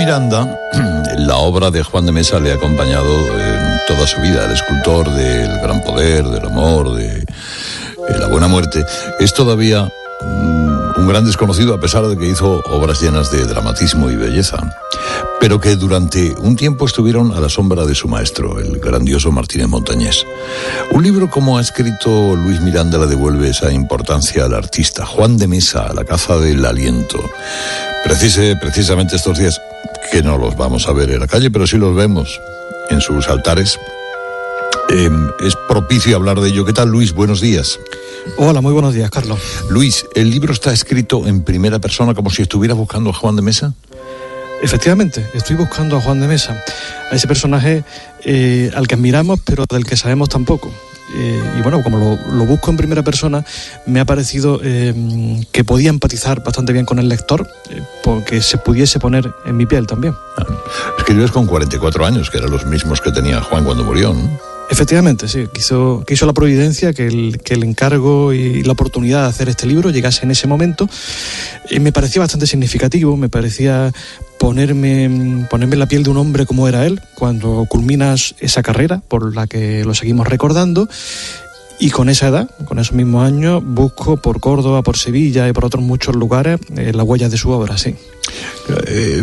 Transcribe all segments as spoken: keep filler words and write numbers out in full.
Miranda, la obra de Juan de Mesa le ha acompañado en toda su vida. El escultor del gran poder, del amor, de, de la buena muerte. Es todavía un gran desconocido, a pesar de que hizo obras llenas de dramatismo y belleza, pero que durante un tiempo estuvieron a la sombra de su maestro, el grandioso Martínez Montañés. Un libro como ha escrito Luis Miranda le devuelve esa importancia al artista. Juan de Mesa, La caza del aliento. Precise, precisamente estos días, que no los vamos a ver en la calle, pero sí los vemos en sus altares. Eh, es propicio hablar de ello. ¿Qué tal, Luis? Buenos días. Hola, muy buenos días, Carlos. Luis, ¿el libro está escrito en primera persona como si estuvieras buscando a Juan de Mesa? Efectivamente, estoy buscando a Juan de Mesa, a ese personaje eh, al que admiramos, pero del que sabemos tan poco. Eh, y bueno, como lo, lo busco en primera persona, me ha parecido eh, que podía empatizar bastante bien con el lector, eh, porque se pudiese poner en mi piel también. Ah, escribes con cuarenta y cuatro años, que eran los mismos que tenía Juan cuando murió, ¿no? Efectivamente, sí. Quiso, quiso la providencia que el, que el encargo y la oportunidad de hacer este libro llegase en ese momento. Y me parecía bastante significativo, me parecía ponerme, ponerme en la piel de un hombre como era él, cuando culminas esa carrera por la que lo seguimos recordando. Y con esa edad, con esos mismos años, busco por Córdoba, por Sevilla y por otros muchos lugares eh, las huellas de su obra, sí. Eh,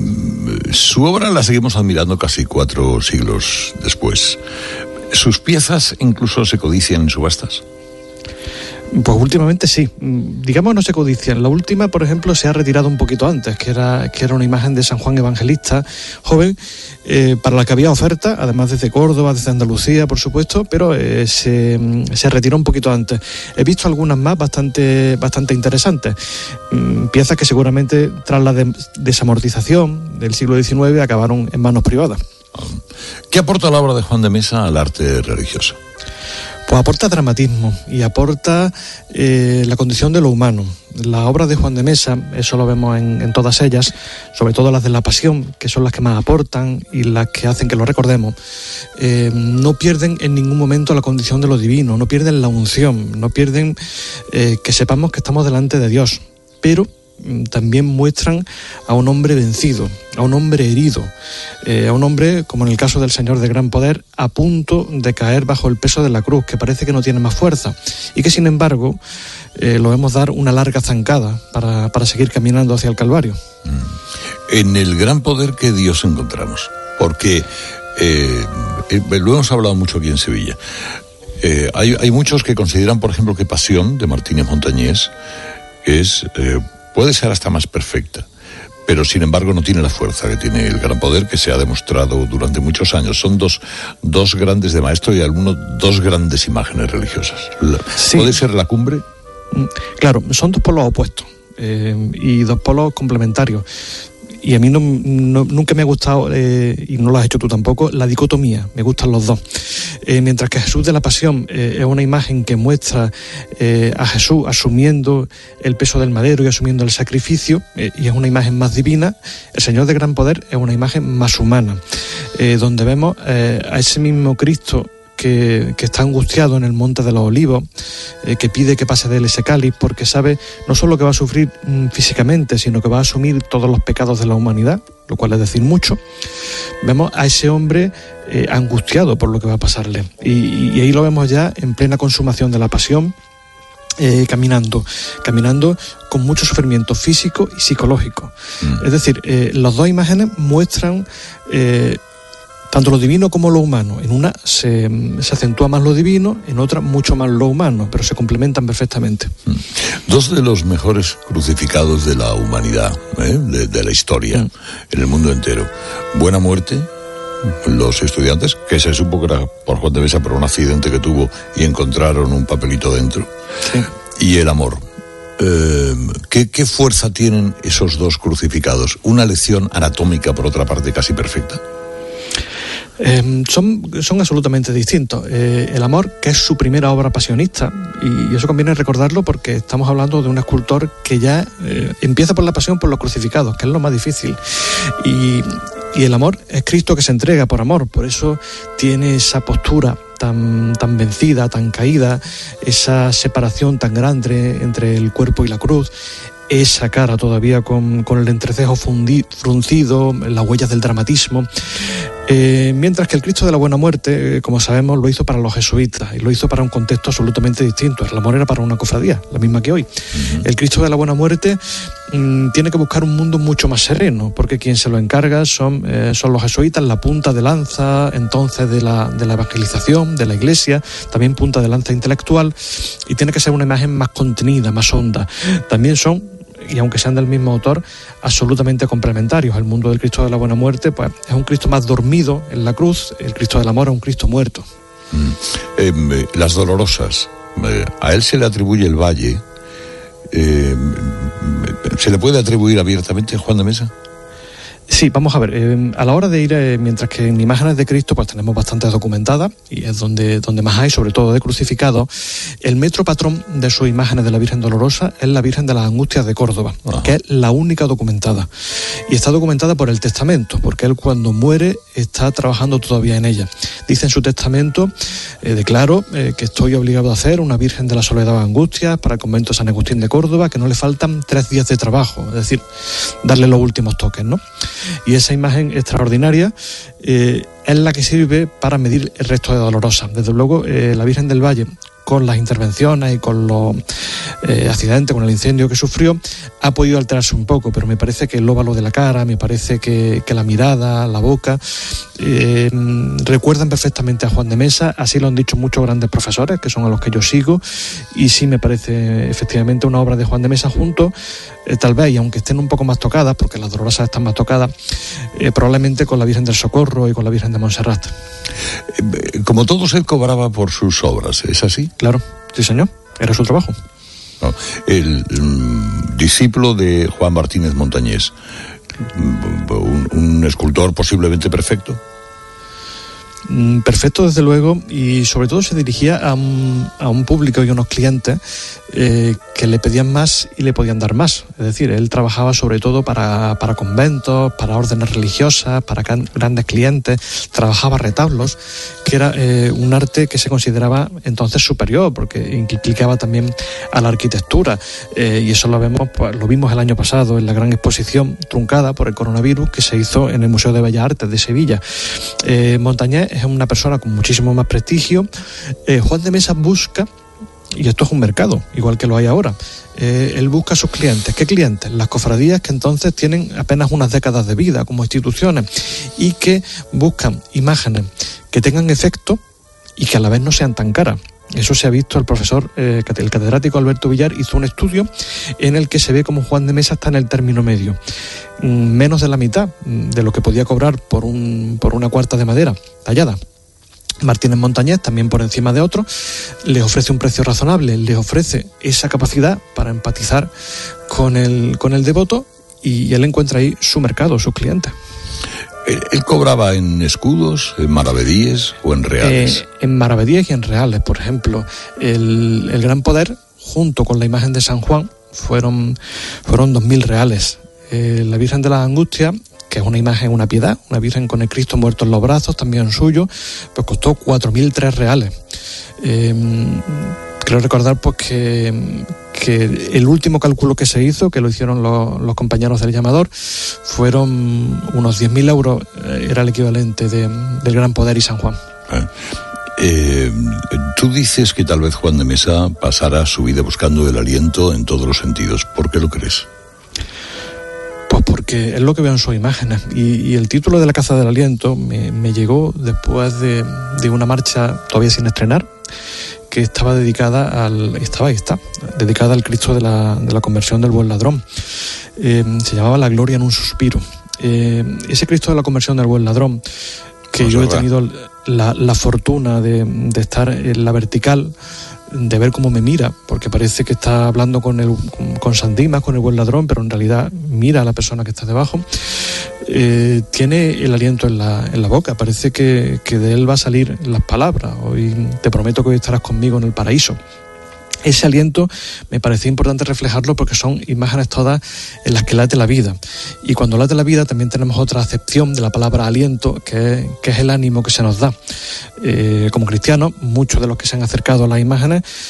su obra la seguimos admirando casi cuatro siglos después. ¿Sus piezas incluso se codician en subastas? Pues últimamente sí, digamos no se codician. La última, por ejemplo, se ha retirado un poquito antes, que era, que era una imagen de San Juan Evangelista, joven, eh, para la que había oferta, además desde Córdoba, desde Andalucía, por supuesto, pero eh, se, se retiró un poquito antes. He visto algunas más bastante, bastante interesantes, mm, piezas que seguramente tras la de, desamortización del siglo diecinueve acabaron en manos privadas. ¿Qué aporta la obra de Juan de Mesa al arte religioso? Pues aporta dramatismo y aporta eh, la condición de lo humano. Las obras de Juan de Mesa, eso lo vemos en, en todas ellas, sobre todo las de la Pasión, que son las que más aportan y las que hacen que lo recordemos, eh, no pierden en ningún momento la condición de lo divino, no pierden la unción, no pierden eh, que sepamos que estamos delante de Dios, pero también muestran a un hombre vencido, a un hombre herido, eh, a un hombre, como en el caso del Señor de gran poder, a punto de caer bajo el peso de la cruz, que parece que no tiene más fuerza, y que sin embargo eh, lo vemos dar una larga zancada para, para seguir caminando hacia el Calvario. En el gran poder que Dios encontramos, porque eh, eh, lo hemos hablado mucho aquí en Sevilla, eh, hay, hay muchos que consideran, por ejemplo, que Pasión, de Martínez Montañés, es... Eh, puede ser hasta más perfecta, pero sin embargo no tiene la fuerza que tiene el gran poder, que se ha demostrado durante muchos años. Son dos, dos grandes de maestro y algunos dos grandes imágenes religiosas. La, sí. ¿Puede ser la cumbre? Claro, son dos polos opuestos eh, y dos polos complementarios. Y a mí no, no, nunca me ha gustado, eh, y no lo has hecho tú tampoco, la dicotomía. Me gustan los dos. Eh, mientras que Jesús de la Pasión eh, es una imagen que muestra eh, a Jesús asumiendo el peso del madero y asumiendo el sacrificio, eh, y es una imagen más divina, el Señor de gran poder es una imagen más humana, eh, donde vemos eh, a ese mismo Cristo Que, que está angustiado en el Monte de los Olivos, eh, que pide que pase de él ese cáliz, porque sabe no solo que va a sufrir mm, físicamente, sino que va a asumir todos los pecados de la humanidad, lo cual es decir mucho. Vemos a ese hombre eh, angustiado por lo que va a pasarle, y, y ahí lo vemos ya en plena consumación de la pasión, eh, caminando, caminando con mucho sufrimiento físico y psicológico. Mm. Es decir, eh, las dos imágenes muestran eh, tanto lo divino como lo humano. En una se, se acentúa más lo divino, en otra mucho más lo humano, pero se complementan perfectamente. Mm. Dos de los mejores crucificados de la humanidad, ¿eh? de, de la historia, mm. en el mundo entero. Buena muerte, los estudiantes, que se supo que era por Juan de Mesa por un accidente que tuvo y encontraron un papelito dentro, sí. Y el amor. Eh, ¿qué, ¿Qué fuerza tienen esos dos crucificados? Una lección anatómica, por otra parte, casi perfecta. Eh, son, son absolutamente distintos. Eh, el amor, que es su primera obra pasionista, y, y eso conviene recordarlo porque estamos hablando de un escultor que ya eh, empieza por la pasión, por los crucificados, que es lo más difícil. Y, y el amor es Cristo que se entrega por amor, por eso tiene esa postura tan, tan vencida, tan caída, esa separación tan grande entre el cuerpo y la cruz. esa cara todavía con, con el entrecejo fundi, fruncido, las huellas del dramatismo. Eh, mientras que el Cristo de la Buena Muerte, eh, como sabemos, lo hizo para los jesuitas y lo hizo para un contexto absolutamente distinto. El amor era para una cofradía, la misma que hoy. Uh-huh. El Cristo de la Buena Muerte mmm, tiene que buscar un mundo mucho más sereno, porque quien se lo encarga son, eh, son los jesuitas, la punta de lanza entonces de la, de la evangelización, de la Iglesia, también punta de lanza intelectual, y tiene que ser una imagen más contenida, más honda. También son, y aunque sean del mismo autor, absolutamente complementarios. El mundo del Cristo de la Buena Muerte pues es un Cristo más dormido en la cruz, el Cristo del Amor es un Cristo muerto. Mm. Eh, las Dolorosas, eh, a él se le atribuye el Valle, eh, ¿se le puede atribuir abiertamente a Juan de Mesa? Sí, vamos a ver, eh, a la hora de ir, eh, mientras que en imágenes de Cristo pues tenemos bastantes documentadas, y es donde, donde más hay, sobre todo de crucificados, el metro patrón de sus imágenes de la Virgen Dolorosa es la Virgen de las Angustias de Córdoba, Ajá. que es la única documentada. Y está documentada por el testamento, porque él cuando muere está trabajando todavía en ella. Dice en su testamento, eh, declaro eh, que estoy obligado a hacer una Virgen de la Soledad de Angustias para el convento de San Agustín de Córdoba, que no le faltan tres días de trabajo, es decir, darle los últimos toques, ¿no? Y esa imagen extraordinaria eh, es la que sirve para medir el resto de Dolorosa. Desde luego, eh, la Virgen del Valle, con las intervenciones y con los eh, accidentes, con el incendio que sufrió, ha podido alterarse un poco, pero me parece que el óvalo de la cara, me parece que, que la mirada, la boca, eh, recuerdan perfectamente a Juan de Mesa. Así lo han dicho muchos grandes profesores, que son a los que yo sigo, y sí me parece efectivamente una obra de Juan de Mesa junto, eh, tal vez, y aunque estén un poco más tocadas, porque las Dolorosas están más tocadas, eh, probablemente con la Virgen del Socorro y con la Virgen de Montserrat. Como todos, él cobraba por sus obras, ¿es así? Claro, sí señor, era su trabajo. No, el um, discípulo de Juan Martínez Montañés, un, un escultor posiblemente perfecto. Perfecto, desde luego, y sobre todo se dirigía a un, a un público y a unos clientes eh, que le pedían más y le podían dar más. Es decir, él trabajaba sobre todo para, para conventos, para órdenes religiosas, para can, grandes clientes, trabajaba retablos, que era eh, un arte que se consideraba entonces superior, porque implicaba también a la arquitectura, eh, y eso lo vemos, pues, lo vimos el año pasado en la gran exposición truncada por el coronavirus que se hizo en el Museo de Bellas Artes de Sevilla. Eh, Montañés es una persona con muchísimo más prestigio. Eh, Juan de Mesa busca, y esto es un mercado, igual que lo hay ahora, eh, él busca a sus clientes. ¿Qué clientes? Las cofradías que entonces tienen apenas unas décadas de vida como instituciones y que buscan imágenes que tengan efecto y que a la vez no sean tan caras. Eso se ha visto. El profesor, eh, el catedrático Alberto Villar, hizo un estudio en el que se ve como Juan de Mesa está en el término medio. Menos de la mitad de lo que podía cobrar por, un, por una cuarta de madera tallada. Martínez Montañés, también por encima de otros, les ofrece un precio razonable, les ofrece esa capacidad para empatizar con el, con el devoto, y él encuentra ahí su mercado, sus clientes. ¿Él cobraba en escudos, en maravedíes o en reales? Eh, en maravedíes y en reales. Por ejemplo, el, el Gran Poder, junto con la imagen de San Juan, fueron, fueron dos mil reales. Eh, la Virgen de las Angustias, que es una imagen, una piedad, una Virgen con el Cristo muerto en los brazos, también suyo, pues costó cuatro mil tres reales. Eh, creo recordar pues que, que el último cálculo que se hizo, que lo hicieron los, los compañeros del llamador, fueron unos diez mil euros, era el equivalente de, del Gran Poder y San Juan. Ah. Eh, tú dices que tal vez Juan de Mesa pasara su vida buscando el aliento en todos los sentidos. ¿Por qué lo crees? Pues porque es lo que veo en sus imágenes, y, y el título de La Caza del Aliento me, me llegó después de, de una marcha todavía sin estrenar, que estaba dedicada al estaba y está dedicada al Cristo de la, de la conversión del buen ladrón. Eh, se llamaba La Gloria en un suspiro. Eh, ese Cristo de la conversión del buen ladrón, que yo he tenido la, la fortuna de, de estar en la vertical, de ver cómo me mira, porque parece que está hablando con, el, con, con San Dimas, con el buen ladrón, pero en realidad mira a la persona que está debajo. Eh, tiene el aliento en la, en la boca, parece que, que de él va a salir las palabras: hoy te prometo que hoy estarás conmigo en el paraíso. Ese aliento me parecía importante reflejarlo, porque son imágenes todas en las que late la vida, y cuando late la vida también tenemos otra acepción de la palabra aliento, que es, que es el ánimo que se nos da. Eh, como cristianos, muchos de los que se han acercado a las imágenes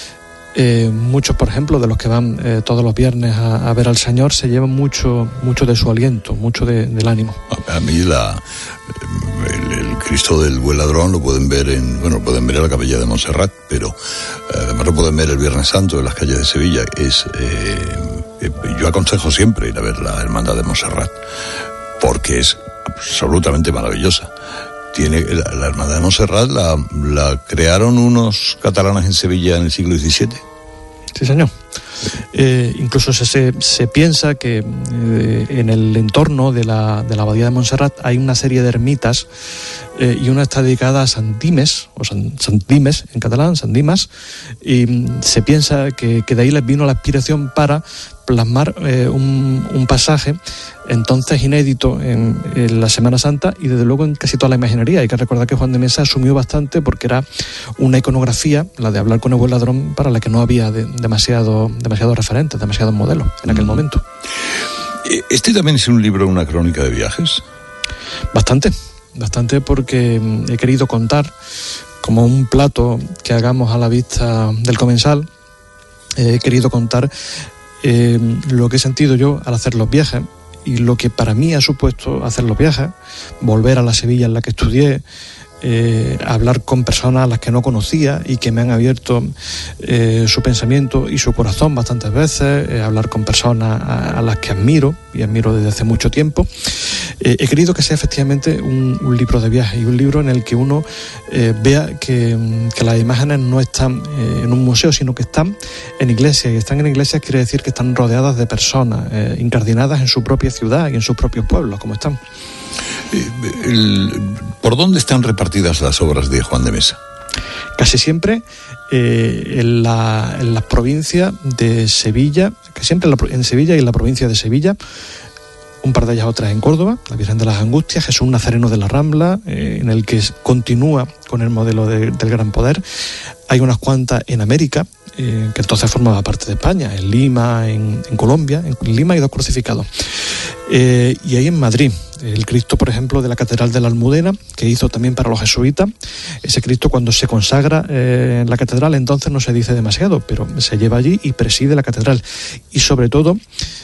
Eh, muchos, por ejemplo, de los que van eh, todos los viernes a, a ver al Señor, se llevan mucho, mucho de su aliento, mucho de, del ánimo. A, a mí la, el, el Cristo del Buen Ladrón lo pueden ver en, bueno, lo pueden ver en la capilla de Montserrat, pero además lo pueden ver el Viernes Santo en las calles de Sevilla. Es, eh, yo aconsejo siempre ir a ver la Hermandad de Montserrat, porque es absolutamente maravillosa. Tiene la, la Hermandad de Montserrat la, la crearon unos catalanes en Sevilla en el siglo diecisiete. Sí, señor. Eh, incluso se, se, se piensa que eh, en el entorno de la, de la abadía de Montserrat hay una serie de ermitas eh, y una está dedicada a Sant Dimes, o Sant, Sant Dimes en catalán, Sant Dimas, y mm, se piensa que, que de ahí les vino la inspiración para plasmar eh, un, un pasaje entonces inédito en, en la Semana Santa y desde luego en casi toda la imaginería. Hay que recordar que Juan de Mesa asumió bastante porque era una iconografía, la de hablar con el buen ladrón, para la que no había de, demasiado, demasiados referentes, demasiados modelos en aquel momento. ¿Este también es un libro, una crónica de viajes? Bastante, bastante porque he querido contar como un plato que hagamos a la vista del comensal. He querido contar eh, lo que he sentido yo al hacer los viajes y lo que para mí ha supuesto hacer los viajes, volver a la Sevilla en la que estudié, eh, hablar con personas a las que no conocía y que me han abierto eh, su pensamiento y su corazón bastantes veces, eh, hablar con personas a, a las que admiro y admiro desde hace mucho tiempo. Eh, he querido que sea efectivamente un, un libro de viaje y un libro en el que uno eh, vea que, que las imágenes no están eh, en un museo, sino que están en iglesias, y están en iglesias quiere decir que están rodeadas de personas eh, incardinadas en su propia ciudad y en sus propios pueblos, como están. El, ¿Por dónde están repartidas las obras de Juan de Mesa? Casi siempre eh, en, la, en las provincias de Sevilla, que siempre en, la, en Sevilla y en la provincia de Sevilla, un par de ellas otras en Córdoba, la Virgen de las Angustias, Jesús Nazareno de la Rambla, eh, en el que continúa con el modelo de, del Gran Poder. Hay unas cuantas en América, eh, que entonces formaba parte de España, en Lima, en, en Colombia, en Lima hay dos crucificados. Eh, y ahí en Madrid, el Cristo, por ejemplo, de la Catedral de la Almudena, que hizo también para los jesuitas. Ese Cristo, cuando se consagra eh, en la catedral, entonces no se dice demasiado, pero se lleva allí y preside la catedral. Y sobre todo,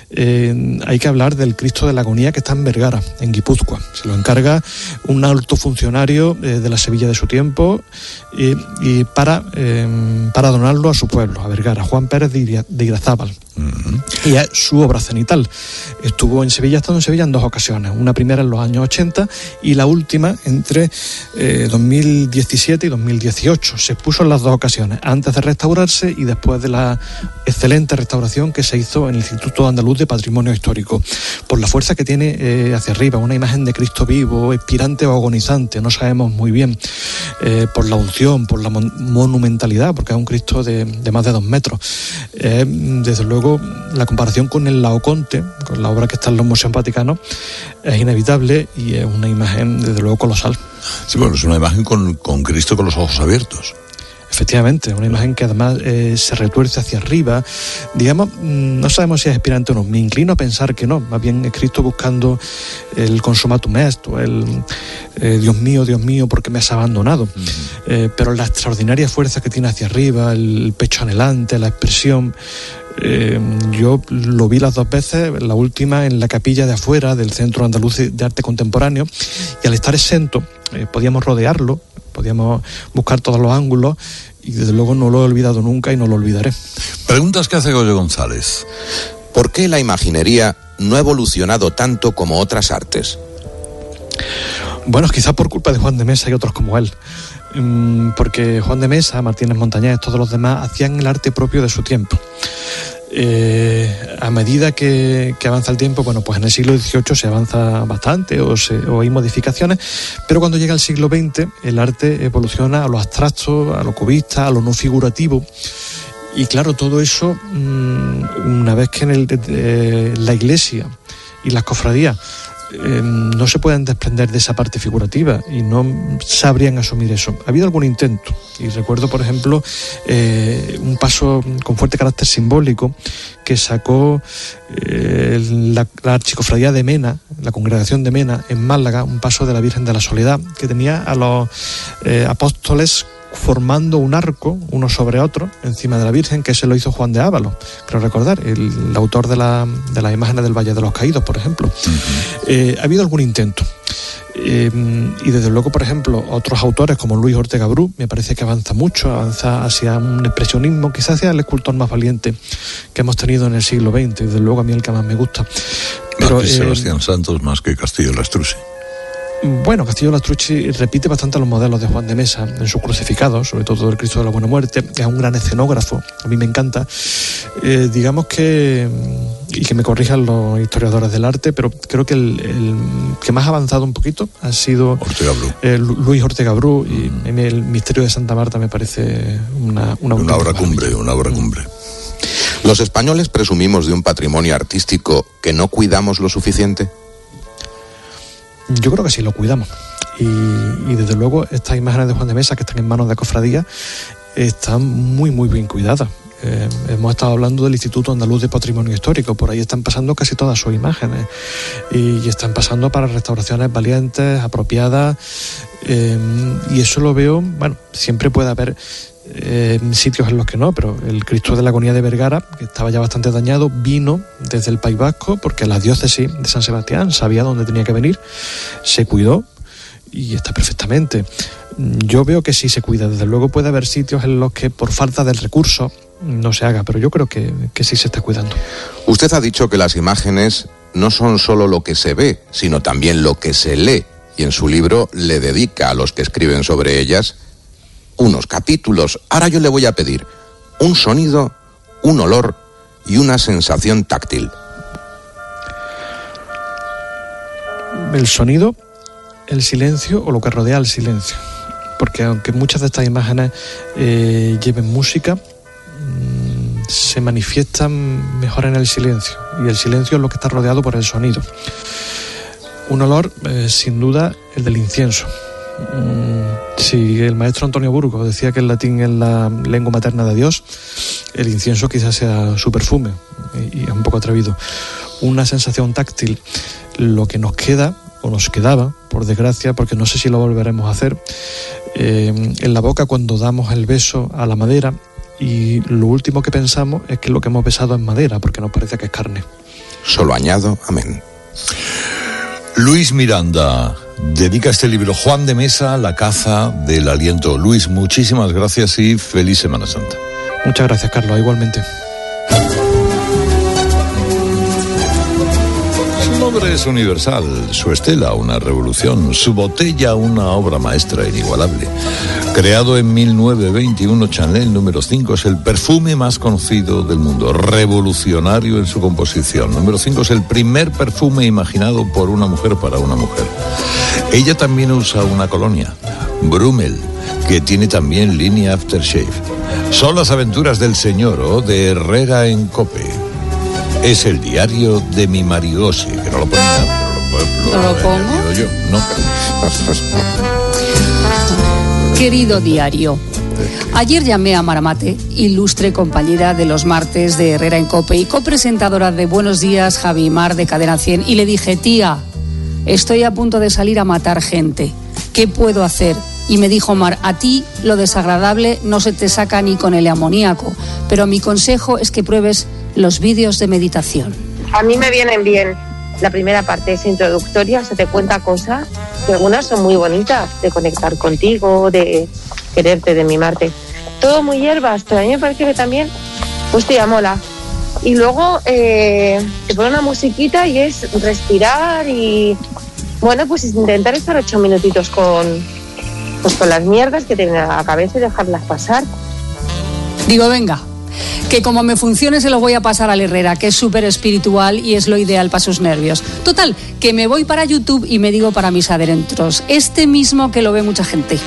eh, hay que hablar del Cristo de la Agonía, que está en Vergara, en Guipúzcoa. Se lo encarga un alto funcionario eh, de la Sevilla de su tiempo y, y para, eh, para donarlo a su pueblo, a Vergara, Juan Pérez de, de Irazábal. Uh-huh. Y es su obra cenital. Estuvo en Sevilla, ha estado en Sevilla en dos ocasiones, una primera en los años ochenta y la última entre eh, dos mil diecisiete y dos mil dieciocho. Se expuso en las dos ocasiones, antes de restaurarse y después de la excelente restauración que se hizo en el Instituto Andaluz de Patrimonio Histórico. Por la fuerza que tiene eh, hacia arriba, una imagen de Cristo vivo, expirante o agonizante, no sabemos muy bien, eh, por la unción, por la mon- monumentalidad, porque es un Cristo de, de más de dos metros. Eh, desde luego, la comparación con el Laoconte, con la obra que está en los museos vaticanos, es inevitable y es una imagen desde luego colosal. Sí, bueno, es una imagen con, con Cristo con los ojos abiertos. Efectivamente, una imagen que además eh, se retuerce hacia arriba. Digamos, no sabemos si es expirante o no. Me inclino a pensar que no. Más bien es Cristo buscando el consumatum est, o el eh, Dios mío, Dios mío, ¿por qué me has abandonado? Uh-huh. Eh, pero la extraordinaria fuerza que tiene hacia arriba, el pecho anhelante, la expresión. Eh, yo lo vi las dos veces, la última en la capilla de afuera del Centro Andaluz de Arte Contemporáneo, y al estar exento eh, podíamos rodearlo, podíamos buscar todos los ángulos y desde luego no lo he olvidado nunca y no lo olvidaré. Preguntas que hace Goyo González. ¿Por qué la imaginería no ha evolucionado tanto como otras artes? Bueno, quizás por culpa de Juan de Mesa y otros como él. Porque Juan de Mesa, Martínez Montañés, todos los demás hacían el arte propio de su tiempo. Eh, a medida que, que avanza el tiempo, bueno, pues en el siglo dieciocho se avanza bastante o, se, o hay modificaciones, pero cuando llega el siglo veinte el arte evoluciona a lo abstracto, a lo cubista, a lo no figurativo. Y claro, todo eso, una vez que en el, eh, la iglesia y las cofradías Eh, no se pueden desprender de esa parte figurativa y no sabrían asumir eso. Ha habido algún intento y recuerdo, por ejemplo, eh, un paso con fuerte carácter simbólico que sacó eh, la, la Archicofradía de Mena, la Congregación de Mena en Málaga, un paso de la Virgen de la Soledad que tenía a los eh, apóstoles formando un arco, uno sobre otro, encima de la Virgen, que se lo hizo Juan de Ávalos, creo recordar, el, el autor de, la, de las imágenes del Valle de los Caídos, por ejemplo. Uh-huh. Eh, ha habido algún intento. Eh, y desde luego, por ejemplo, otros autores como Luis Ortega Bru, me parece que avanza mucho, avanza hacia un expresionismo, quizás hacia el escultor más valiente que hemos tenido en el siglo veinte, y desde luego a mí el que más me gusta. Pero, más que eh, Sebastián Santos, más que Castillo Lastrucci. Bueno, Castillo Lastrucci repite bastante los modelos de Juan de Mesa en sus crucificados, sobre todo el Cristo de la Buena Muerte. Es un gran escenógrafo, a mí me encanta. Eh, digamos que, y que me corrijan los historiadores del arte, pero creo que el, el que más ha avanzado un poquito ha sido Ortega Bru. Eh, Luis Ortega Bru, y mm. el Misterio de Santa Marta me parece una una, una obra cumbre, una obra cumbre. ¿Los españoles presumimos de un patrimonio artístico que no cuidamos lo suficiente? Yo creo que sí lo cuidamos, y, y desde luego estas imágenes de Juan de Mesa que están en manos de cofradías están muy muy bien cuidadas. Eh, hemos estado hablando del Instituto Andaluz de Patrimonio Histórico, por ahí están pasando casi todas sus imágenes y, y están pasando para restauraciones valientes, apropiadas, eh, y eso lo veo, bueno, siempre puede haber Eh, sitios en los que no, pero el Cristo de la Agonía de Vergara, que estaba ya bastante dañado, vino desde el País Vasco porque la diócesis de San Sebastián sabía dónde tenía que venir, se cuidó y está perfectamente. Yo veo que sí se cuida, desde luego puede haber sitios en los que por falta del recurso no se haga, pero yo creo que, que sí se está cuidando. Usted ha dicho que las imágenes no son solo lo que se ve, sino también lo que se lee, y en su libro le dedica a los que escriben sobre ellas unos capítulos. Ahora yo le voy a pedir un sonido, un olor y una sensación táctil. El sonido, el silencio o lo que rodea al silencio. Porque aunque muchas de estas imágenes eh, lleven música, mmm, se manifiestan mejor en el silencio. Y el silencio es lo que está rodeado por el sonido. Un olor, eh, sin duda, el del incienso. Si el maestro Antonio Burgos decía que el latín es la lengua materna de Dios, el incienso quizás sea su perfume, y es un poco atrevido. Una sensación táctil, lo que nos queda, o nos quedaba, por desgracia, porque no sé si lo volveremos a hacer, eh, en la boca cuando damos el beso a la madera, y lo último que pensamos es que lo que hemos besado es madera, porque nos parece que es carne. Solo añado, amén. Luis Miranda dedica este libro, Juan de Mesa, La caza del aliento. Luis, muchísimas gracias y feliz Semana Santa. Muchas gracias, Carlos, igualmente. Su nombre es universal, su estela una revolución, su botella una obra maestra inigualable. Creado en mil novecientos veintiuno, Chanel número cinco es el perfume más conocido del mundo, revolucionario en su composición. Número cinco es el primer perfume imaginado por una mujer para una mujer. Ella también usa una colonia, Brummel, que tiene también línea aftershave. Son las aventuras del señor de Herrera en Cope. Es el diario de mi Marigosi, que no lo ponía, pero lo, lo, ¿No lo pongo? Yo, no. Querido diario, ayer llamé a Maramate, ilustre compañera de los martes de Herrera en Cope y copresentadora de Buenos Días, Javi y Mar de Cadena cien, y le dije: tía, estoy a punto de salir a matar gente, ¿qué puedo hacer? Y me dijo Mar: a ti lo desagradable no se te saca ni con el amoníaco, pero mi consejo es que pruebes los vídeos de meditación. A mí me vienen bien. La primera parte es introductoria, se te cuenta cosas que algunas son muy bonitas, de conectar contigo, de quererte, de mimarte. Todo muy hierbas, pero a mí me parece que también, hostia, mola. Y luego eh, te pone una musiquita y es respirar y, bueno, pues intentar estar ocho minutitos con, pues con las mierdas que tienen a la cabeza y dejarlas pasar. Digo, venga, que como me funcione se lo voy a pasar al Herrera, que es súper espiritual y es lo ideal para sus nervios. Total, que me voy para YouTube y me digo para mis adentros, este mismo que lo ve mucha gente.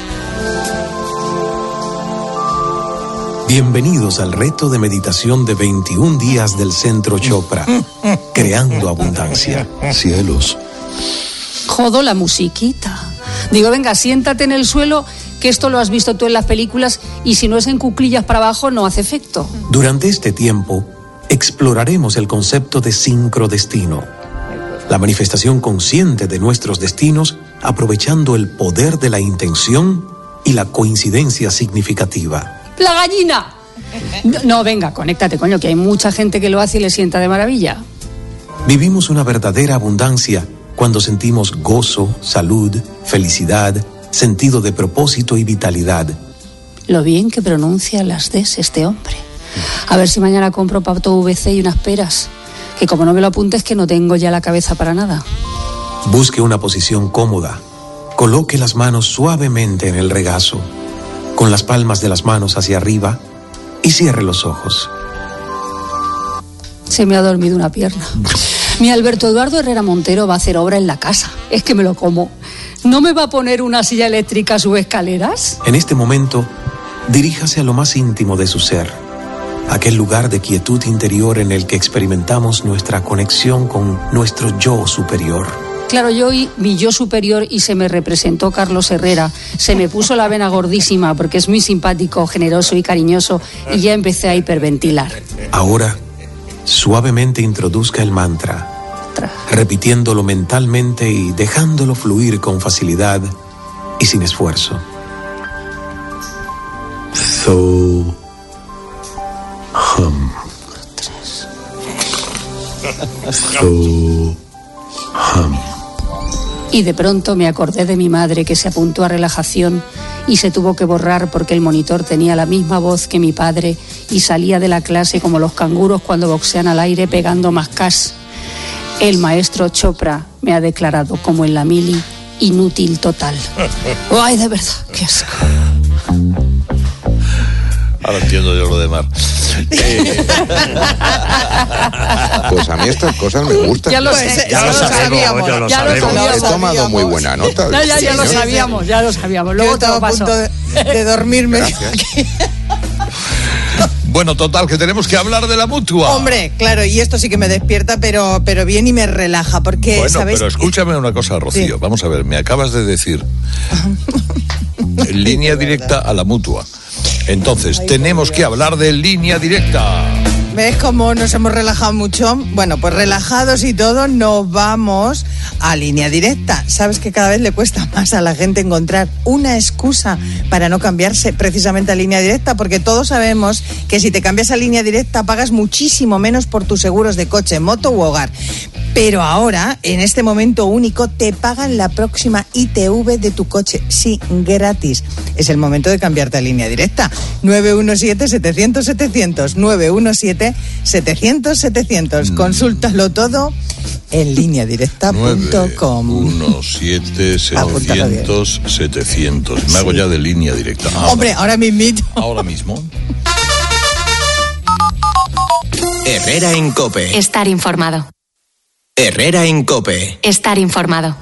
Bienvenidos al reto de meditación de veintiún días del Centro Chopra, creando abundancia. Cielos. Jodo la musiquita. Digo, venga, siéntate en el suelo, que esto lo has visto tú en las películas, y si no es en cuclillas para abajo no hace efecto. Durante este tiempo, exploraremos el concepto de sincrodestino, la manifestación consciente de nuestros destinos, aprovechando el poder de la intención y la coincidencia significativa. ¡La gallina! No, no, venga, conéctate, coño, que hay mucha gente que lo hace y le sienta de maravilla. Vivimos una verdadera abundancia cuando sentimos gozo, salud, felicidad, sentido de propósito y vitalidad. Lo bien que pronuncia las Ds este hombre. A ver si mañana compro pato V C y unas peras, que como no me lo apuntes que no tengo ya la cabeza para nada. Busque una posición cómoda. Coloque las manos suavemente en el regazo, con las palmas de las manos hacia arriba, y cierre los ojos. Se me ha dormido una pierna. Mi Alberto Eduardo Herrera Montero va a hacer obra en la casa. Es que me lo como. ¿No me va a poner una silla eléctrica a sus escaleras? En este momento, diríjase a lo más íntimo de su ser, aquel lugar de quietud interior en el que experimentamos nuestra conexión con nuestro yo superior. Claro, yo oí mi yo superior y se me representó Carlos Herrera. Se me puso la vena gordísima porque es muy simpático, generoso y cariñoso y ya empecé a hiperventilar. Ahora, suavemente introduzca el mantra, repitiéndolo mentalmente y dejándolo fluir con facilidad y sin esfuerzo. So hum. So hum. Y de pronto me acordé de mi madre que se apuntó a relajación y se tuvo que borrar porque el monitor tenía la misma voz que mi padre y salía de la clase como los canguros cuando boxean al aire pegando mascas. El maestro Chopra me ha declarado como en la mili inútil total. Ay, de verdad, qué asco. Ahora entiendo yo lo de Mar. Eh. Pues a mí estas cosas me gustan. Ya lo, sé, ya lo sabíamos, ya lo ya lo sabemos. sabíamos. He tomado muy buena nota. No, ya, ya lo Sí, sabíamos, ya lo sabíamos. Luego Yo te lo estaba a paso. punto de, de dormirme. Gracias. Bueno, total, que tenemos que hablar de la mutua. Hombre, claro, y esto sí que me despierta, pero, pero bien y me relaja, porque, Bueno, ¿sabéis? pero escúchame una cosa, Rocío. Sí. Vamos a ver, me acabas de decir en línea directa a la mutua. Entonces, tenemos que hablar de línea directa. ¿Ves cómo nos hemos relajado mucho? Bueno, pues relajados y todo, nos vamos a línea directa. Sabes que cada vez le cuesta más a la gente encontrar una excusa para no cambiarse precisamente a línea directa, porque todos sabemos que si te cambias a línea directa pagas muchísimo menos por tus seguros de coche, moto u hogar. Pero ahora, en este momento único, te pagan la próxima I T V de tu coche. Sí, gratis. Es el momento de cambiarte a línea directa. nueve uno siete, setecientos, setecientos. nueve uno siete, setecientos, setecientos. Consúltalo todo en línea directa punto com. uno siete setecientos setecientos. Me hago ya de línea directa. Ah, Hombre, ahora mismito. ahora mismo. Herrera en COPE. Estar informado. Herrera en COPE. Estar informado.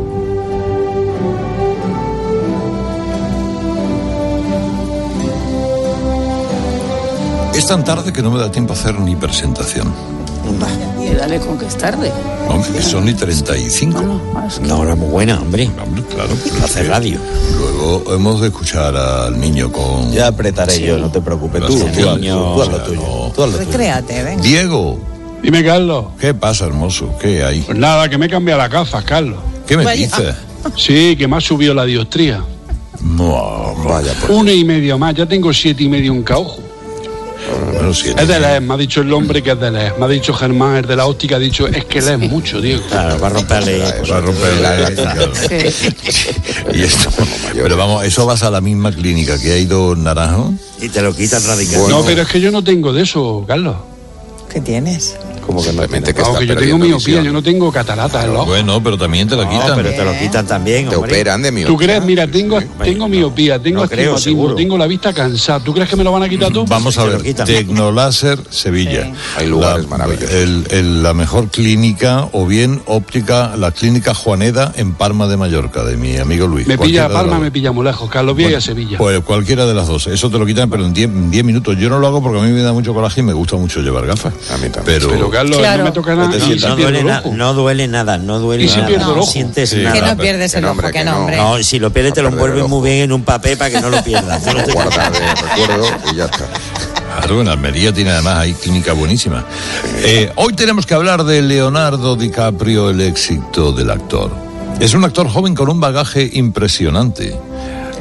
Es tan tarde que no me da tiempo a hacer ni presentación. Y dale con que es tarde. Hombre, que son ni treinta y cinco. No, no, es que- Una hora muy buena, hombre. Hombre, claro. pero Hacer es que radio. Luego hemos de escuchar al niño con... Ya apretaré yo, no te preocupes. Las Tú, tú, sociales, tú, tú haz lo o sea, tuyo. no. Tú haz lo tuyo. Recréate, venga. Diego, Dime, Carlos. ¿qué pasa, hermoso? ¿Qué hay? Pues nada, que me he cambiado las gafas, Carlos. ¿Qué me Vaya. dices? Sí, que me ha subido la diostría. No, Vaya, pues. Una y medio más, ya tengo siete y medio en caojo. bueno, sí, Es de leer, me ha dicho el hombre que es de leer. Me ha dicho Germán, el de la óptica, ha dicho, es que lees mucho, Diego. Claro, va a romperle. Va a romper la claro. Y esto, pero vamos, eso vas a la misma clínica que ha ido Naranjo. Y te lo quitan radical. Bueno. No, pero es que yo no tengo de eso, Carlos. ¿Qué tienes? Como que simplemente que Vamos, está que yo tengo perdiendo miopía, visión. yo no tengo cataratas en los ojos. Bueno, pero también te la No, quitan. pero te lo quitan también, Te hombre. operan de miopía. ¿Tú crees? Mira, tengo, tengo miopía, tengo no creo, astigmatismo, seguro. tengo la vista cansada. ¿Tú crees que me lo van a quitar tú? Vamos a Se lo ver, quitan. Tecnoláser Sevilla. Sí. Hay lugares La- maravillosos. el- el- la mejor clínica, o bien óptica, la clínica Juaneda en Palma de Mallorca, de mi amigo Luis. Me Cualquiera pilla a de Palma, las me dos. pilla muy lejos. Carlos, voy a ir a Sevilla. Pues cualquiera de las dos. Eso te lo quitan, pero en diez minutos. Yo no lo hago porque a mí me da mucho coraje y me gusta mucho llevar gafas. A mí también. Pero, Pero Carlos, Claro. no me toca nada. No, Y si no pierdo duele el na- ojo. no duele nada, no duele ¿Y si nada. pierdo el no ojo? sientes Sí. nada. Que no pero- pierdes el que no, ojo, hombre, que que no, no. hombre. No, si lo pierdes te A lo perder el envuelves ojo. muy bien en un papel para que no lo pierdas. Yo no te- Guarda de recuerdo y ya está. claro, en Almería tiene además ahí clínica buenísima. Eh, hoy tenemos que hablar de Leonardo DiCaprio, el éxito del actor. Es un actor joven con un bagaje impresionante.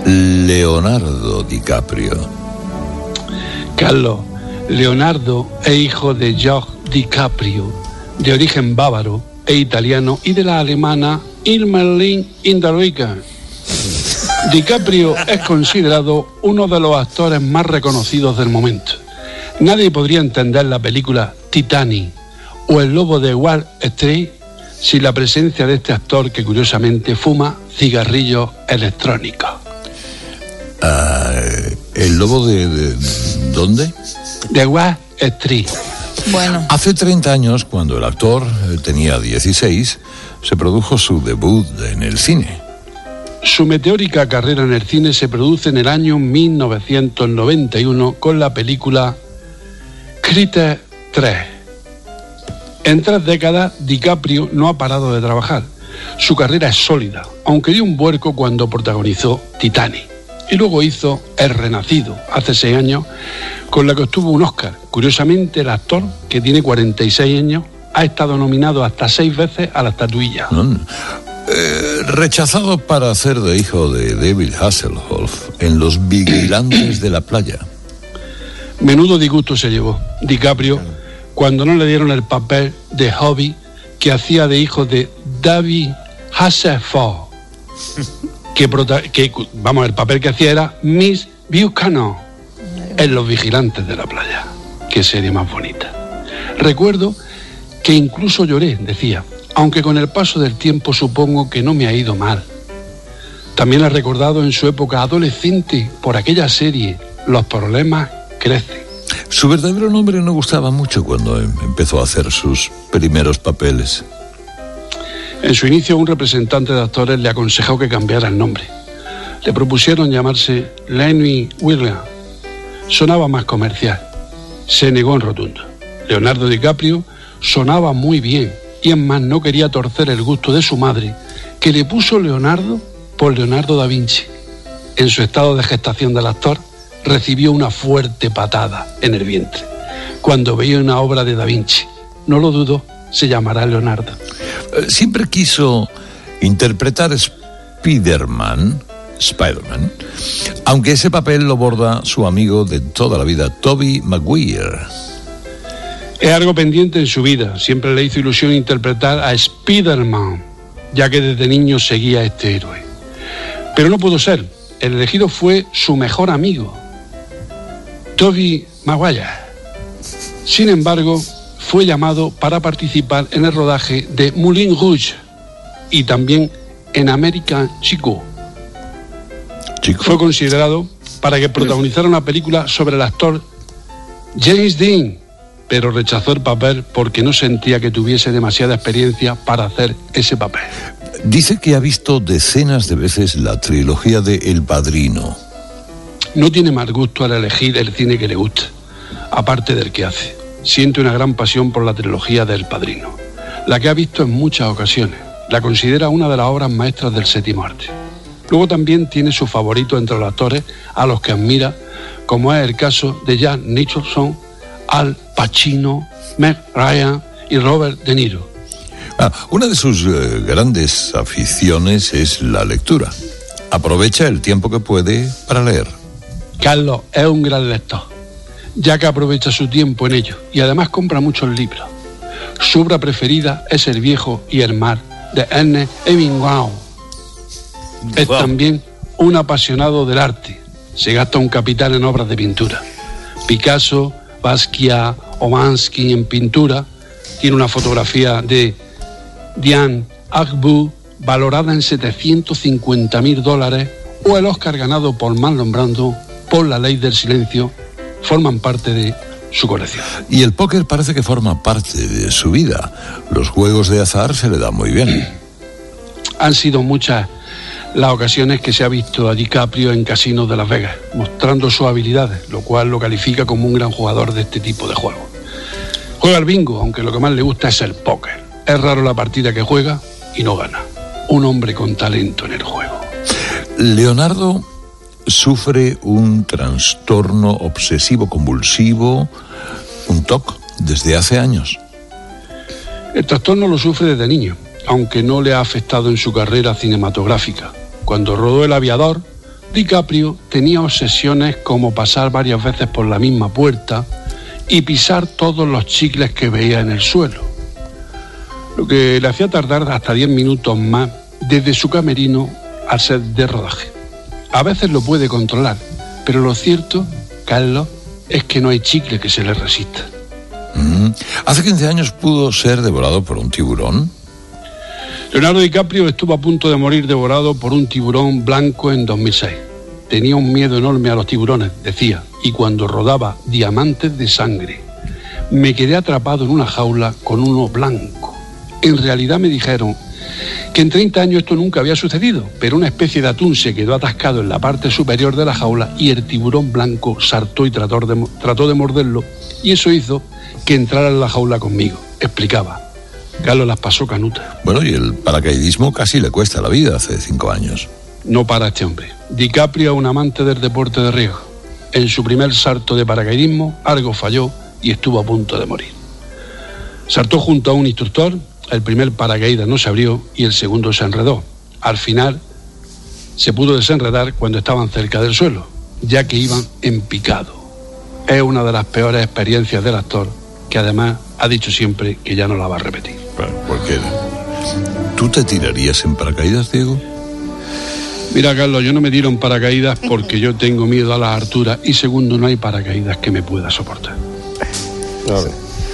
Leonardo DiCaprio. Carlos, Leonardo es hijo de George DiCaprio, de origen bávaro e italiano, y de la alemana Irmelin Inderrica. DiCaprio es considerado uno de los actores más reconocidos del momento. Nadie podría entender la película Titanic o El lobo de Wall Street sin la presencia de este actor que curiosamente fuma cigarrillos electrónicos. Uh, ¿El lobo de, de dónde? De Wall Street. Bueno. Hace treinta años, cuando el actor tenía dieciséis, se produjo su debut en el cine. Su meteórica carrera en el cine se produce en el año mil novecientos noventa y uno con la película Critter tres. En tres décadas, DiCaprio no ha parado de trabajar. Su carrera es sólida, aunque dio un vuelco cuando protagonizó Titanic. Y luego hizo El Renacido, hace seis años, con la que obtuvo un Oscar. Curiosamente, el actor, que tiene cuarenta y seis años, ha estado nominado hasta seis veces a la estatuilla. Mm. Eh, rechazado para hacer de hijo de David Hasselhoff en Los Vigilantes de la Playa. Menudo disgusto se llevó DiCaprio cuando no le dieron el papel de Hobby que hacía de hijo de David Hasselhoff. Que, prota- que, vamos, el papel que hacía era Miss Buchanan en Los Vigilantes de la Playa. Qué serie más bonita. Recuerdo que incluso lloré, decía, aunque con el paso del tiempo supongo que no me ha ido mal. También ha recordado en su época adolescente por aquella serie Los problemas crecen. Su verdadero nombre no gustaba mucho cuando empezó a hacer sus primeros papeles. En su inicio, un representante de actores le aconsejó que cambiara el nombre. Le propusieron llamarse Lenny Williams. Sonaba más comercial. Se negó en rotundo. Leonardo DiCaprio sonaba muy bien, y es más, no quería torcer el gusto de su madre, que le puso Leonardo por Leonardo da Vinci. En su estado de gestación del actor, recibió una fuerte patada en el vientre cuando veía una obra de da Vinci. No lo dudo, se llamará Leonardo. Siempre quiso interpretar Spider-Man, Spider-Man, aunque ese papel lo borda su amigo de toda la vida, Tobey Maguire. Es algo pendiente en su vida. Siempre le hizo ilusión interpretar a Spider-Man, ya que desde niño seguía a este héroe. Pero no pudo ser. El elegido fue su mejor amigo, Tobey Maguire. Sin embargo, fue llamado para participar en el rodaje de Moulin Rouge y también en American Chico. Chico. Fue considerado para que protagonizara una película sobre el actor James Dean, pero rechazó el papel porque no sentía que tuviese demasiada experiencia para hacer ese papel. Dice que ha visto decenas de veces la trilogía de El Padrino. No tiene mal gusto al elegir el cine que le gusta, aparte del que hace. Siente una gran pasión por la trilogía de El Padrino, la que ha visto en muchas ocasiones. La considera una de las obras maestras del séptimo arte. Luego también tiene su favorito entre los actores a los que admira, como es el caso de Jack Nicholson, Al Pacino, Meg Ryan y Robert De Niro. Ah, una de sus eh, grandes aficiones es la lectura. Aprovecha el tiempo que puede para leer. Carlos es un gran lector, ya que aprovecha su tiempo en ello y además compra muchos libros. Su obra preferida es El viejo y el mar, de Ernest Hemingway. Es Wow. también un apasionado del arte. Se gasta un capital en obras de pintura. Picasso, Basquiat o Mansky en pintura. Tiene una fotografía de Diane Agbu valorada en setecientos cincuenta mil dólares, o el Oscar ganado por Marlon Brando por La ley del silencio, forman parte de su colección. Y el póker parece que forma parte de su vida. Los juegos de azar se le dan muy bien. Han sido muchas las ocasiones que se ha visto a DiCaprio en casinos de Las Vegas, mostrando sus habilidades, lo cual lo califica como un gran jugador de este tipo de juegos. Juega al bingo, aunque lo que más le gusta es el póker. Es raro la partida que juega y no gana. Un hombre con talento en el juego. Leonardo sufre un trastorno obsesivo convulsivo, un T O C, desde hace años. El trastorno lo sufre desde niño, aunque no le ha afectado en su carrera cinematográfica. Cuando rodó El aviador, DiCaprio tenía obsesiones como pasar varias veces por la misma puerta y pisar todos los chicles que veía en el suelo, lo que le hacía tardar hasta diez minutos más desde su camerino al set de rodaje. A veces lo puede controlar, pero lo cierto, Carlos, es que no hay chicle que se le resista. Mm. Hace quince años pudo ser devorado por un tiburón. Leonardo DiCaprio estuvo a punto de morir devorado por un tiburón blanco en dos mil seis. Tenía un miedo enorme a los tiburones, decía, y cuando rodaba Diamantes de Sangre, me quedé atrapado en una jaula con uno blanco. En realidad me dijeron que en treinta años esto nunca había sucedido, pero una especie de atún se quedó atascado en la parte superior de la jaula y el tiburón blanco saltó y trató de, trató de morderlo, y eso hizo que entrara en la jaula conmigo, explicaba. Carlos las pasó canutas. Bueno, y el paracaidismo casi le cuesta la vida hace cinco años. No para este hombre. DiCaprio es un amante del deporte de riesgo. En su primer salto de paracaidismo, algo falló y estuvo a punto de morir. Saltó junto a un instructor, el primer paracaídas no se abrió y el segundo se enredó. Al final, se pudo desenredar cuando estaban cerca del suelo, ya que iban en picado. Es una de las peores experiencias del actor, que además ha dicho siempre que ya no la va a repetir. Bueno, ¿por qué? ¿Tú te tirarías en paracaídas, Diego? Mira, Carlos, yo no me tiro en paracaídas porque yo tengo miedo a las alturas y segundo, no hay paracaídas que me pueda soportar. Vale.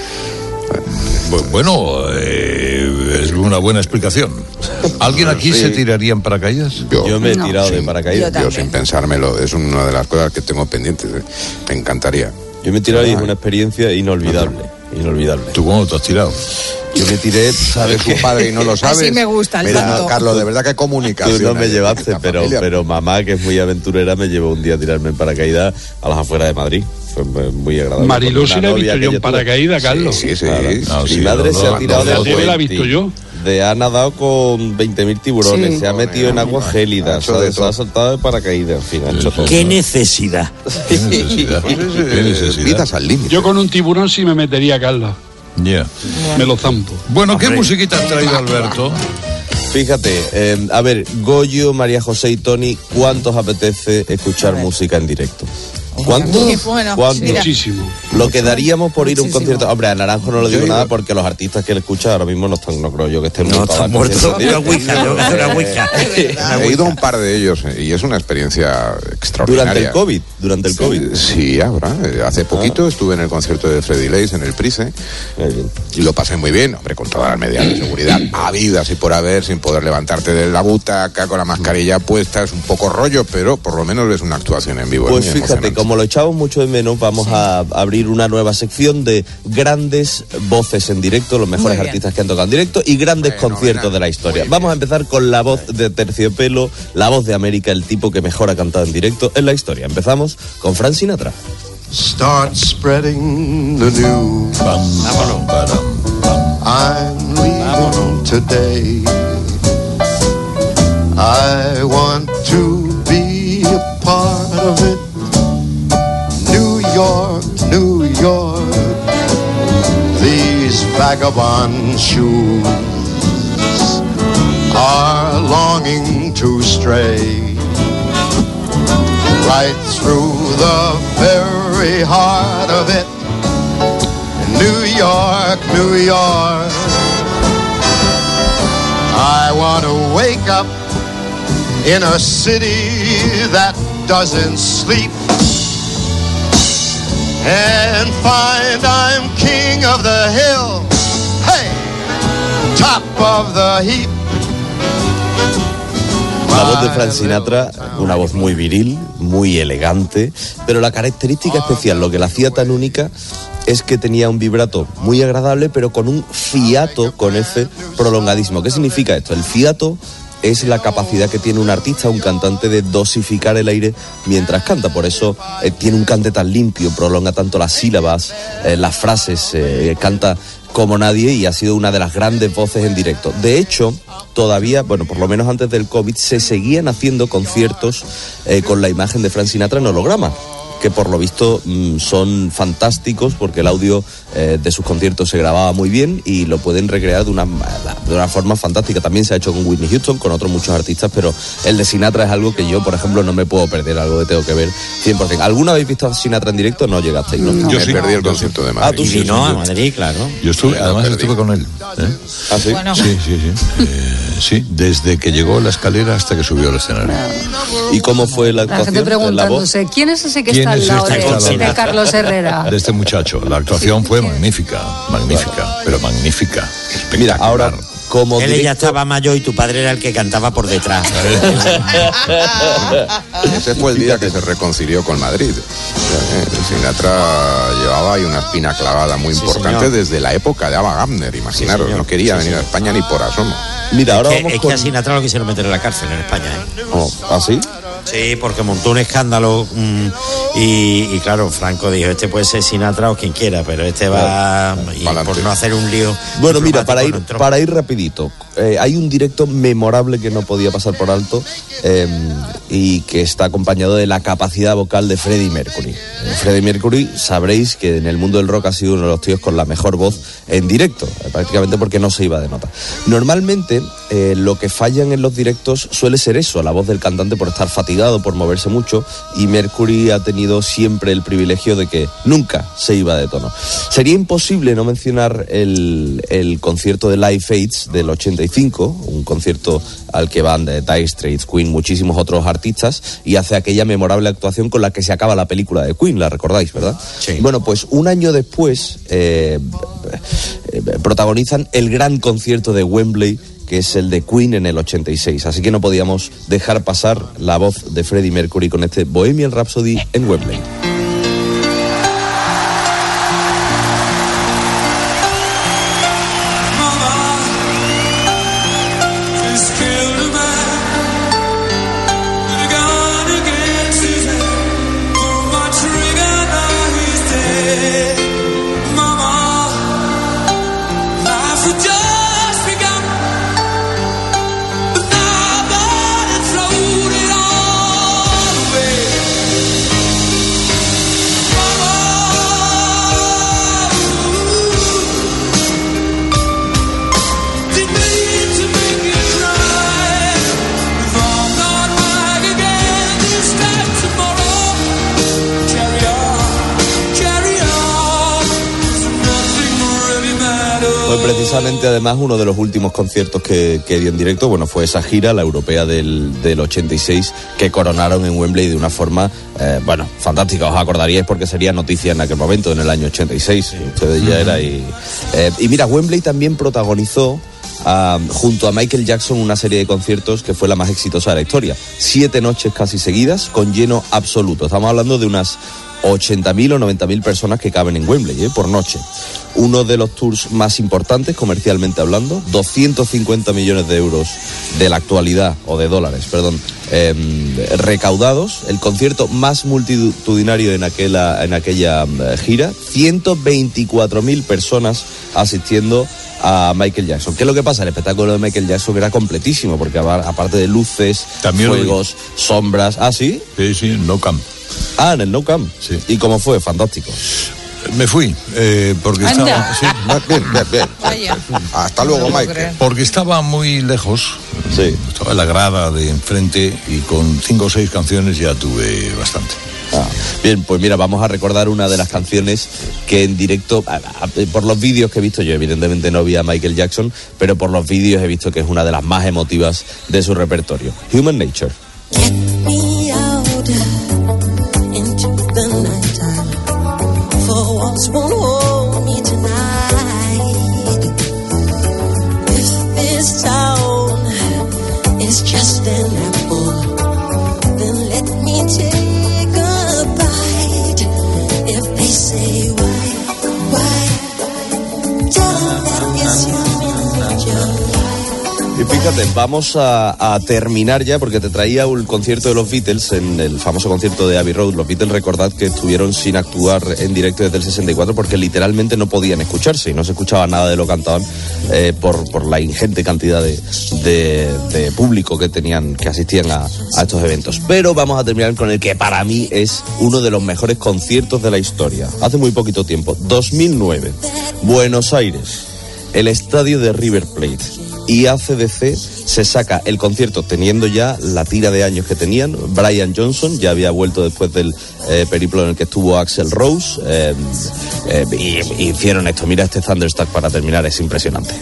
Bueno, eh, es una buena explicación. ¿Alguien aquí Sí. se tiraría en paracaídas? Yo, Yo me he no, tirado sin- de paracaídas. Yo, sin pensármelo, es una de las cosas que tengo pendientes. ¿eh? Me encantaría. Yo me he tirado y es una experiencia inolvidable. Inolvidable. ¿Tú cómo te has tirado? Yo me tiré, ¿sabes Eres qué? tu padre y no lo sabes. Así me gusta el Mira, tanto. Carlos, de verdad que comunicación. Tú no me hay en llevaste, esta pero, familia. pero mamá, que es muy aventurera, me llevó un día a tirarme en paracaídas a las afueras de Madrid. Fue muy agradable. Marilú Con sí una la he novia visto que yo en tuve. paracaídas, Carlos. Sí, sí, sí. Claro. No, Mi sí, madre no, se no, ha tirado no, de no, ¿Dónde la he visto yo? De ha nadado con veinte mil tiburones, Sí. se ha metido en aguas Ha gélidas, hecho se de ha, se todo. ha saltado de paracaídas, en fin, ha hecho todo. ¿Qué necesidad? ¿Qué necesidad? ¿Qué necesidad? Vidas al límite. Yo con un tiburón sí me metería, Carlos. Ya. Me lo zampo. Bueno, ¿qué musiquita has traído, Alberto? Fíjate, eh, a ver, Goyo, María José y Tony, ¿cuántos apetece escuchar música en directo? ¿Cuántos? Qué bueno. ¿Cuántos? Mira. Muchísimo. Lo que daríamos por ir a un Muchísimo. concierto. Hombre, a Naranjo no le digo Yo he nada ido. porque los artistas que él escucha ahora mismo no están, no creo yo que estén No, muy para están dar muertos. conciertos Una ouija, tengo que hacer una ouija. Una He ido a un ouija. par de ellos eh, y es una experiencia extraordinaria. Durante el COVID, durante el COVID. Sí, ahora. eh, Hace poquito estuve en el concierto de Freddy Lace en el Price Muy bien. y lo pasé muy bien, hombre, con todas las medidas de seguridad habidas y por haber, sin poder levantarte de la butaca, con la mascarilla puesta, es un poco rollo, pero por lo menos es una actuación en vivo. es Pues muy fíjate, emocionante. como lo echamos mucho de menos, vamos a abrir una nueva sección de grandes voces en directo, los mejores Muy bien. artistas que han tocado en directo y grandes Fenomenal. conciertos de la historia. Muy Vamos a bien. empezar con la voz de Terciopelo, la voz de América, el tipo que mejor ha cantado en directo en la historia. Empezamos con Frank Sinatra. Start spreading the news. Pam, pam, param, pam. I'm leaving today. I want to be a part of it. New York, New York. These vagabond shoes are longing to stray right through the very heart of it. New York, New York. I want to wake up in a city that doesn't sleep and find I'm king of the hill. Hey, top of the heap. La voz de Frank Sinatra, una voz muy viril, muy elegante, pero la característica especial, lo que la hacía tan única, es que tenía un vibrato muy agradable, pero con un fiato con F prolongadísimo. ¿Qué significa esto? El fiato es la capacidad que tiene un artista, un cantante, de dosificar el aire mientras canta. Por eso eh, tiene un cante tan limpio, prolonga tanto las sílabas, eh, las frases, eh, canta como nadie y ha sido una de las grandes voces en directo. De hecho, todavía, bueno, por lo menos antes del COVID, se seguían haciendo conciertos eh, con la imagen de Frank Sinatra en holograma, que por lo visto mmm, son fantásticos porque el audio eh, de sus conciertos se grababa muy bien y lo pueden recrear de una, de una forma fantástica. También se ha hecho con Whitney Houston, con otros muchos artistas, pero el de Sinatra es algo que yo, por ejemplo, no me puedo perder, algo que tengo que ver cien por ciento. ¿Alguna vez visto a Sinatra en directo? No llegasteis, ¿no? No. Yo me sí. perdí el concierto de Madrid. Ah, tú sí. Y no, a Madrid, claro. Yo estuve, además estuve con él. ¿eh? ¿Ah, sí? Bueno. Sí, sí, sí. Eh, sí, desde que llegó a la escalera hasta que subió al escenario. ¿Y cómo fue la La actuación? gente ¿La voz? preguntándose, ¿quién es ese que ¿Quién está al es lado este que está al de, lado? de Carlos Herrera? De este muchacho. La actuación fue magnífica, magnífica, pero magnífica. Mira, ahora, como Él ya directo... estaba mayor y tu padre era el que cantaba por detrás. Ese fue el día que se reconcilió con Madrid. Sinatra llevaba ahí una espina clavada muy Sí, importante señor. desde la época de Ava Gardner, imaginaros. Sí, señor. No quería Sí, venir señor. a España ni por asomo. Mira, ahora es que, vamos es con... que a Sinatra lo quisieron meter en la cárcel en España, ¿eh? Oh, ¿ah, sí? Sí, porque montó un escándalo mmm, y, y claro, Franco dijo, este puede ser Sinatra o quien quiera, pero este va y por no hacer un lío. Bueno, mira, para ir, diplomático, no entró. para ir rapidito, eh, hay un directo memorable que no podía pasar por alto eh, y que está acompañado de la capacidad vocal de Freddie Mercury. Eh, Freddie Mercury, sabréis que en el mundo del rock ha sido uno de los tíos con la mejor voz en directo, eh, prácticamente porque no se iba de nota. Normalmente eh, lo que fallan en los directos suele ser eso, la voz del cantante por estar fatigado, por moverse mucho, y Mercury ha tenido siempre el privilegio de que nunca se iba de tono. Sería imposible no mencionar el, el concierto de Live Aids del ochenta y cinco, un concierto al que van de Dire Straits, Queen, muchísimos otros artistas, y hace aquella memorable actuación con la que se acaba la película de Queen, la recordáis, ¿verdad? Sí. Bueno, pues un año después eh, eh, protagonizan el gran concierto de Wembley, que es el de Queen en el ochenta y seis. Así que no podíamos dejar pasar la voz de Freddie Mercury con este Bohemian Rhapsody en Wembley. Precisamente, además, uno de los últimos conciertos que, que dio en directo, bueno, fue esa gira, la europea del, del ochenta y seis, que coronaron en Wembley de una forma, eh, bueno, fantástica. Os acordaríais porque sería noticia en aquel momento, en el año ochenta y seis. Sí. Ustedes ya era y, eh, y mira, Wembley también protagonizó Uh, junto a Michael Jackson una serie de conciertos que fue la más exitosa de la historia. Siete noches casi seguidas con lleno absoluto. Estamos hablando de unas ochenta mil o noventa mil personas que caben en Wembley, ¿eh? Por noche. Uno de los tours más importantes comercialmente hablando, doscientos cincuenta millones de euros de la actualidad, o de dólares, perdón, eh, recaudados. El concierto más multitudinario en aquella, en aquella eh, gira, ciento veinticuatro mil personas asistiendo a Michael Jackson. ¿Qué es lo que pasa? El espectáculo de Michael Jackson era completísimo, porque aparte de luces, también fuegos, sombras... ¿Ah, sí? Sí, sí, en No Camp. Ah, en el No Camp. Sí. ¿Y cómo fue? Fantástico. Me fui, eh, porque Anda. estaba... Sí, Bien, bien, bien. Vaya. Hasta luego, No puedo Michael. creer. porque estaba muy lejos. Sí. Estaba en la grada de enfrente y con cinco o seis canciones ya tuve bastante. Ah, bien, pues mira, vamos a recordar una de las canciones que en directo, a, a, por los vídeos que he visto, yo evidentemente no vi a Michael Jackson, pero por los vídeos he visto que es una de las más emotivas de su repertorio. Human Nature. Get me out into the nighttime, for walls won't hold me tonight. If this town is just an apple, then let me take a bite. If they say why, why, tell them that it's human nature. Y fíjate, vamos a, a terminar ya porque te traía un concierto de los Beatles, en el famoso concierto de Abbey Road. Los Beatles, recordad que estuvieron sin actuar en directo desde el sesenta y cuatro porque literalmente no podían escucharse y no se escuchaba nada de lo que cantaban eh, por, por la ingente cantidad de, de, de público que tenían, que asistían a, a estos eventos. Pero vamos a terminar con el que para mí es uno de los mejores conciertos de la historia. Hace muy poquito tiempo, dos mil nueve, Buenos Aires, el estadio de River Plate. y A C D C se saca el concierto teniendo ya la tira de años que tenían. Brian Johnson ya había vuelto después del eh, periplo en el que estuvo Axl Rose, eh, eh, y, y hicieron esto. Mira este Thunderstruck para terminar, es impresionante.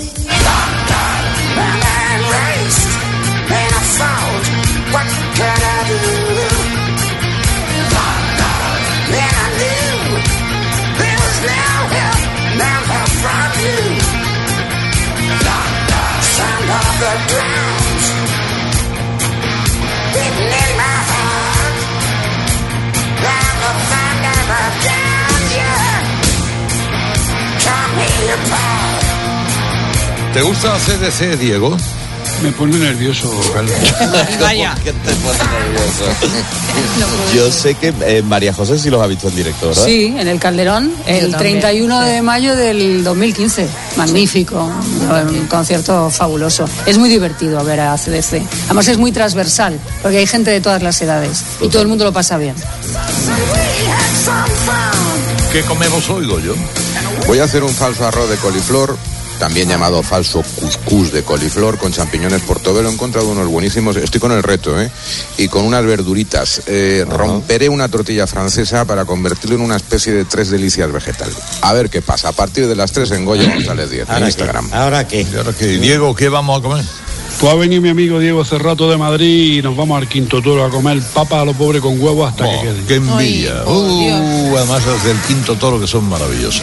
¿Te gusta A C D C, Diego? Me pone nervioso, Carlos. Vaya. ¿Por qué te pone nervioso? Yo sé que eh, María José sí los ha visto en directo, ¿verdad? Sí, en el Calderón, el treinta y uno de mayo del dos mil quince. Magnífico, un concierto fabuloso. Es muy divertido ver a A C D C. Además es muy transversal, porque hay gente de todas las edades y todo el mundo lo pasa bien. ¿Qué comemos hoy, Goyo? Voy a hacer un falso arroz de coliflor, también llamado falso cuscús de coliflor, con champiñones portobelo. He encontrado unos buenísimos, estoy con el reto, ¿eh? Y con unas verduritas. Eh, romperé una tortilla francesa para convertirlo en una especie de tres delicias vegetal. A ver qué pasa, a partir de las tres en Goyo González diez, en Instagram. ¿Ahora qué? ¿Ahora qué? Diego, ¿qué vamos a comer? Pues ha venido mi amigo Diego Cerrato de Madrid y nos vamos al Quinto Toro a comer papas a los pobres con huevos hasta oh, que queden. ¡Qué envidia! Ay, oh, uh, además las del Quinto Toro, que son maravillosas.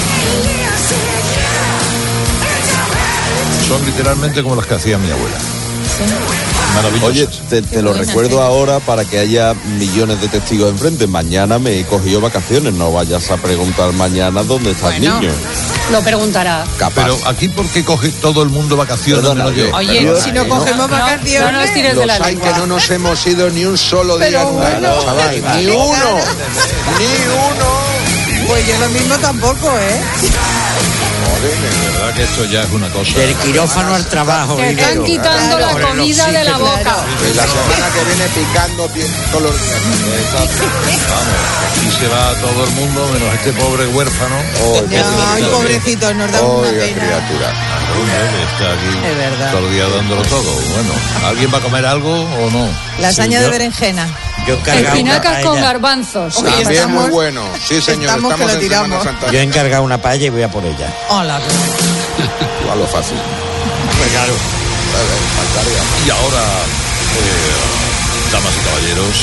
Son literalmente como las que hacía mi abuela. Maravillosas. Oye, te, te lo recuerdo ahora para que haya millones de testigos enfrente. Mañana me he cogido vacaciones, no vayas a preguntar mañana dónde está Bueno. el niño. Lo preguntará. Capaz. Pero aquí, ¿por qué coge todo el mundo vacaciones? Perdona, menos yo? yo- Oye, Pero- si no cogemos No, vacaciones. no nos tires de Los la hay lengua. que no nos hemos ido ni un solo día Pero en un bueno, año, chaval. Ni qué uno. gana. Ni uno. Pues yo lo mismo tampoco, ¿eh? De verdad que esto ya es una cosa. Del quirófano al trabajo. Te están Diego. quitando Claro. la comida de la boca. Y la semana que viene picando pie- todos los días. Aquí se va todo el mundo, menos este pobre huérfano. Oh, qué Ay, criatura. pobrecitos, nos da una Oh, qué pena. criatura. Hombre, que está aquí Es verdad. todo el día dándolo todo. Bueno, ¿alguien va a comer algo o no? Lasaña Sí, de yo- berenjena. Yo he encargado una Espinacas con paella. garbanzos. Oye, También estamos- muy bueno. Sí, señor, estamos que estamos lo en Semana tiramos. Santa. Yo he encargado una paella y voy a por ella. Hola. A lo fácil. Pues claro. Faltaría. Y ahora, eh, damas y caballeros,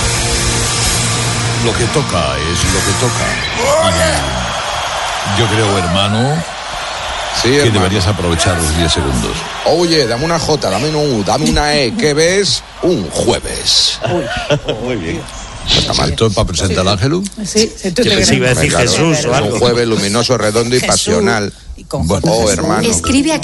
lo que toca es lo que toca. Y yo creo, hermano, Sí, que hermano. deberías aprovechar los diez segundos. Oye, dame una J, dame una U, dame una E. ¿Qué ves? Un jueves. Muy bien. Está mal. ¿Esto es para presentar al Ángelu? Sí, sí, tú Yo te pensé que iba a decir Claro, Jesús o un algo. jueves luminoso, redondo y Jesús. pasional. Y con Bueno, Oh, hermano. Escribe a